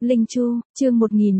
Linh Chu, chương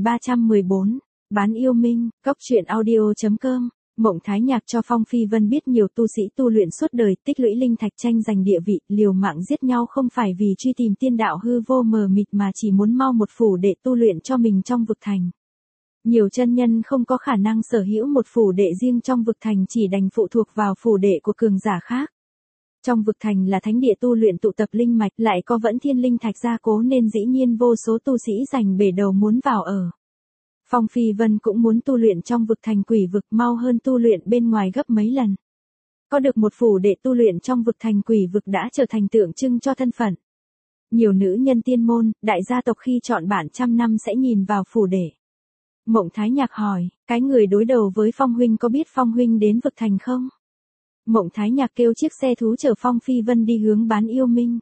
1314, bán yêu minh, cóc truyện audio.com. Mộng Thái Nhạc cho Phong Phi Vân biết nhiều tu sĩ tu luyện suốt đời tích lũy linh thạch tranh giành địa vị, liều mạng giết nhau không phải vì truy tìm tiên đạo hư vô mờ mịt mà chỉ muốn mau một phủ đệ tu luyện cho mình trong vực thành. Nhiều chân nhân không có khả năng sở hữu một phủ đệ riêng trong vực thành, chỉ đành phụ thuộc vào phủ đệ của cường giả khác. Trong vực thành là thánh địa tu luyện tụ tập linh mạch, lại có vẫn thiên linh thạch gia cố nên dĩ nhiên vô số tu sĩ giành bể đầu muốn vào ở. Phong Phi Vân cũng muốn tu luyện trong vực thành quỷ vực mau hơn tu luyện bên ngoài gấp mấy lần. Có được một phủ đệ tu luyện trong vực thành quỷ vực đã trở thành tượng trưng cho thân phận. Nhiều nữ nhân tiên môn, đại gia tộc khi chọn bạn trăm năm sẽ nhìn vào phủ đệ. Mộng Thái Nhạc hỏi, cái người đối đầu với Phong huynh có biết Phong huynh đến vực thành không? Mộng Thái Nhạc kêu chiếc xe thú chở Phong Phi Vân đi hướng bán yêu minh.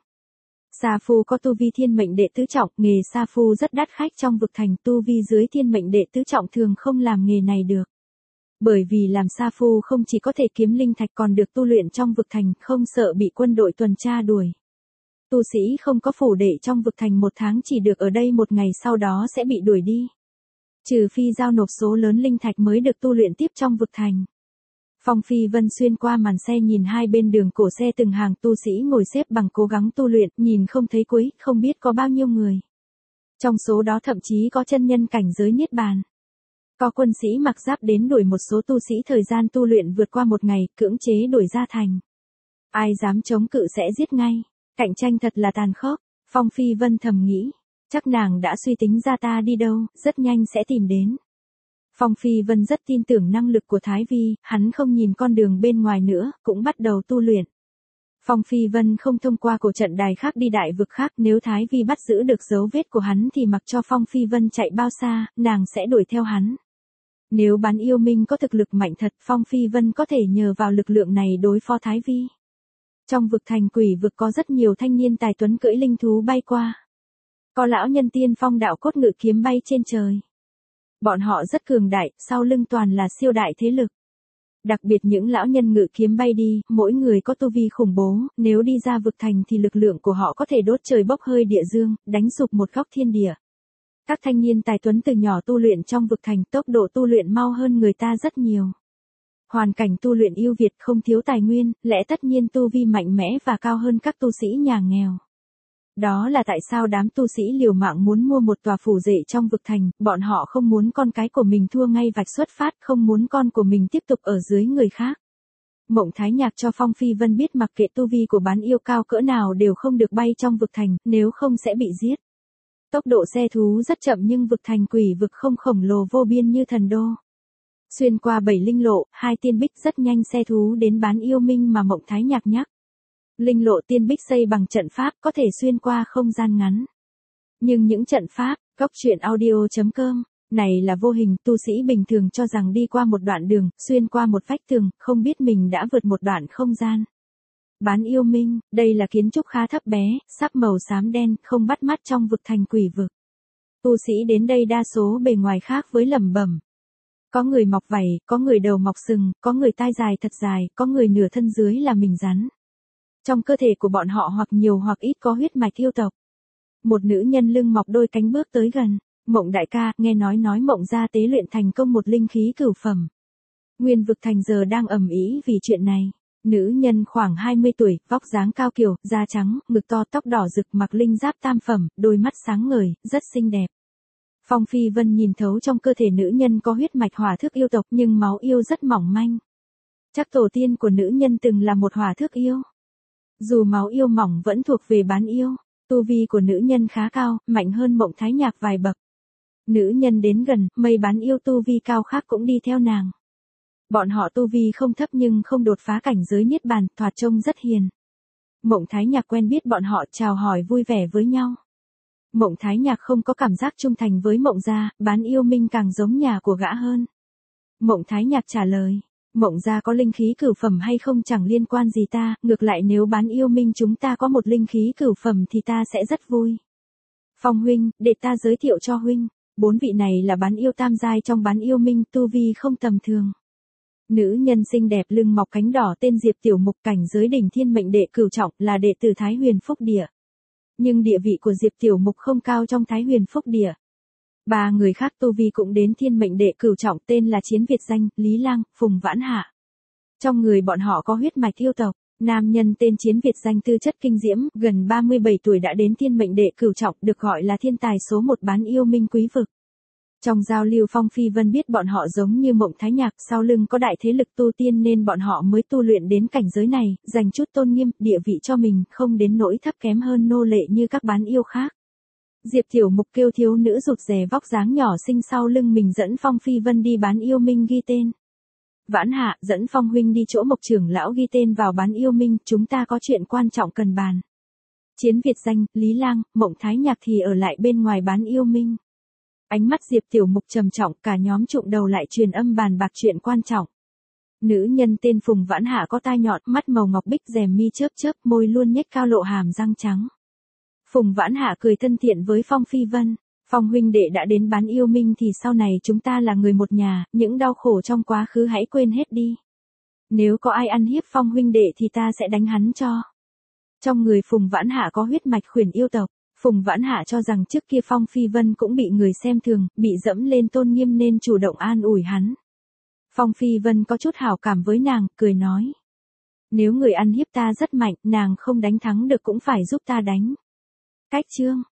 Sa Phu có tu vi thiên mệnh đệ tứ trọng, nghề Sa Phu rất đắt khách trong vực thành, tu vi dưới thiên mệnh đệ tứ trọng thường không làm nghề này được. Bởi vì làm Sa Phu không chỉ có thể kiếm linh thạch còn được tu luyện trong vực thành, không sợ bị quân đội tuần tra đuổi. Tu sĩ không có phủ đệ trong vực thành 1 tháng chỉ được ở đây 1 ngày, sau đó sẽ bị đuổi đi. Trừ phi giao nộp số lớn linh thạch mới được tu luyện tiếp trong vực thành. Phong Phi Vân xuyên qua màn xe nhìn hai bên đường cổ xe từng hàng tu sĩ ngồi xếp bằng cố gắng tu luyện, nhìn không thấy cuối, không biết có bao nhiêu người. Trong số đó thậm chí có chân nhân cảnh giới niết bàn. Có quân sĩ mặc giáp đến đuổi một số tu sĩ thời gian tu luyện vượt qua 1 ngày, cưỡng chế đuổi ra thành. Ai dám chống cự sẽ giết ngay. Cạnh tranh thật là tàn khốc. Phong Phi Vân thầm nghĩ, chắc nàng đã suy tính ra ta đi đâu, rất nhanh sẽ tìm đến. Phong Phi Vân rất tin tưởng năng lực của Thái Vi, hắn không nhìn con đường bên ngoài nữa, cũng bắt đầu tu luyện. Phong Phi Vân không thông qua cổ trận đài khác đi đại vực khác, nếu Thái Vi bắt giữ được dấu vết của hắn thì mặc cho Phong Phi Vân chạy bao xa, nàng sẽ đuổi theo hắn. Nếu bán yêu minh có thực lực mạnh thật, Phong Phi Vân có thể nhờ vào lực lượng này đối phó Thái Vi. Trong vực thành quỷ vực có rất nhiều thanh niên tài tuấn cưỡi linh thú bay qua. Có lão nhân tiên phong đạo cốt ngự kiếm bay trên trời. Bọn họ rất cường đại, sau lưng toàn là siêu đại thế lực. Đặc biệt những lão nhân ngự kiếm bay đi, mỗi người có tu vi khủng bố, nếu đi ra vực thành thì lực lượng của họ có thể đốt trời bốc hơi địa dương, đánh sụp một góc thiên địa. Các thanh niên tài tuấn từ nhỏ tu luyện trong vực thành, tốc độ tu luyện mau hơn người ta rất nhiều. Hoàn cảnh tu luyện ưu việt, không thiếu tài nguyên, lẽ tất nhiên tu vi mạnh mẽ và cao hơn các tu sĩ nhà nghèo. Đó là tại sao đám tu sĩ liều mạng muốn mua một tòa phủ đệ trong vực thành, bọn họ không muốn con cái của mình thua ngay vạch xuất phát, không muốn con của mình tiếp tục ở dưới người khác. Mộng Thái Nhạc cho Phong Phi Vân biết mặc kệ tu vi của bán yêu cao cỡ nào đều không được bay trong vực thành, nếu không sẽ bị giết. Tốc độ xe thú rất chậm nhưng vực thành quỷ vực không khổng lồ vô biên như thần đô. Xuyên qua 7 linh lộ, 2 tiên bích rất nhanh xe thú đến bán yêu minh mà Mộng Thái Nhạc nhắc. Linh lộ tiên bích xây bằng trận pháp có thể xuyên qua không gian ngắn. Nhưng những trận pháp, cóc truyện audio.com, này là vô hình, tu sĩ bình thường cho rằng đi qua một đoạn đường, xuyên qua một vách tường, không biết mình đã vượt một đoạn không gian. Bán yêu minh, đây là kiến trúc khá thấp bé, sắc màu xám đen, không bắt mắt trong vực thành quỷ vực. Tu sĩ đến đây đa số bề ngoài khác với lẩm bẩm. Có người mọc vảy, có người đầu mọc sừng, có người tai dài thật dài, có người nửa thân dưới là mình rắn. Trong cơ thể của bọn họ hoặc nhiều hoặc ít có huyết mạch yêu tộc. Một nữ nhân lưng mọc đôi cánh bước tới gần. Mộng đại ca, nghe nói Mộng gia tế luyện thành công một linh khí cửu phẩm. Nguyên vực thành giờ đang ầm ĩ vì chuyện này. Nữ nhân khoảng 20 tuổi, vóc dáng cao kiều, da trắng, ngực to, tóc đỏ rực, mặc linh giáp tam phẩm, đôi mắt sáng ngời, rất xinh đẹp. Phong Phi Vân nhìn thấu trong cơ thể nữ nhân có huyết mạch hỏa thức yêu tộc nhưng máu yêu rất mỏng manh. Chắc tổ tiên của nữ nhân từng là một hỏa thức yêu. Dù máu yêu mỏng vẫn thuộc về bán yêu, tu vi của nữ nhân khá cao, mạnh hơn Mộng Thái Nhạc vài bậc. Nữ nhân đến gần, mấy bán yêu tu vi cao khác cũng đi theo nàng. Bọn họ tu vi không thấp nhưng không đột phá cảnh giới niết bàn, thoạt trông rất hiền. Mộng Thái Nhạc quen biết bọn họ, chào hỏi vui vẻ với nhau. Mộng Thái Nhạc không có cảm giác trung thành với Mộng gia, bán yêu minh càng giống nhà của gã hơn. Mộng Thái Nhạc trả lời. Mộng gia có linh khí cửu phẩm hay không chẳng liên quan gì ta, ngược lại nếu bán yêu minh chúng ta có một linh khí cửu phẩm thì ta sẽ rất vui. Phong huynh, để ta giới thiệu cho huynh, 4 vị này là bán yêu tam giai trong bán yêu minh, tu vi không tầm thường. Nữ nhân xinh đẹp lưng mọc cánh đỏ tên Diệp Tiểu Mục, cảnh giới đỉnh thiên mệnh đệ cửu trọng, là đệ tử Thái Huyền Phúc Địa. Nhưng địa vị của Diệp Tiểu Mục không cao trong Thái Huyền Phúc Địa. Ba người khác tu vi cũng đến thiên mệnh đệ cửu trọng, tên là Chiến Việt Danh, Lý Lang, Phùng Vãn Hạ. Trong người bọn họ có huyết mạch yêu tộc. Nam nhân tên Chiến Việt Danh tư chất kinh diễm, gần 37 tuổi đã đến thiên mệnh đệ cửu trọng, được gọi là thiên tài số 1 bán yêu minh quý vực. Trong giao lưu Phong Phi Vân biết bọn họ giống như Mộng Thái Nhạc, sau lưng có đại thế lực tu tiên nên bọn họ mới tu luyện đến cảnh giới này, dành chút tôn nghiêm, địa vị cho mình, không đến nỗi thấp kém hơn nô lệ như các bán yêu khác. Diệp Tiểu Mục kêu thiếu nữ rụt rè vóc dáng nhỏ xinh sau lưng mình dẫn Phong Phi Vân đi bán yêu minh ghi tên. Vãn Hạ, dẫn Phong huynh đi chỗ Mộc trưởng lão ghi tên vào bán yêu minh, chúng ta có chuyện quan trọng cần bàn. Chiến Việt Danh, Lý Lang, Mộng Thái Nhạc thì ở lại bên ngoài bán yêu minh. Ánh mắt Diệp Tiểu Mục trầm trọng, cả nhóm trụm đầu lại truyền âm bàn bạc chuyện quan trọng. Nữ nhân tên Phùng Vãn Hạ có tai nhọn, mắt màu ngọc bích, rèm mi chớp chớp, môi luôn nhếch cao lộ hàm răng trắng. Phùng Vãn Hạ cười thân thiện với Phong Phi Vân. Phong huynh đệ đã đến bán yêu minh thì sau này chúng ta là người một nhà, những đau khổ trong quá khứ hãy quên hết đi. Nếu có ai ăn hiếp Phong huynh đệ thì ta sẽ đánh hắn cho. Trong người Phùng Vãn Hạ có huyết mạch khuyển yêu tộc. Phùng Vãn Hạ cho rằng trước kia Phong Phi Vân cũng bị người xem thường, bị dẫm lên tôn nghiêm nên chủ động an ủi hắn. Phong Phi Vân có chút hảo cảm với nàng, cười nói. Nếu người ăn hiếp ta rất mạnh, nàng không đánh thắng được cũng phải giúp ta đánh. Cách chương.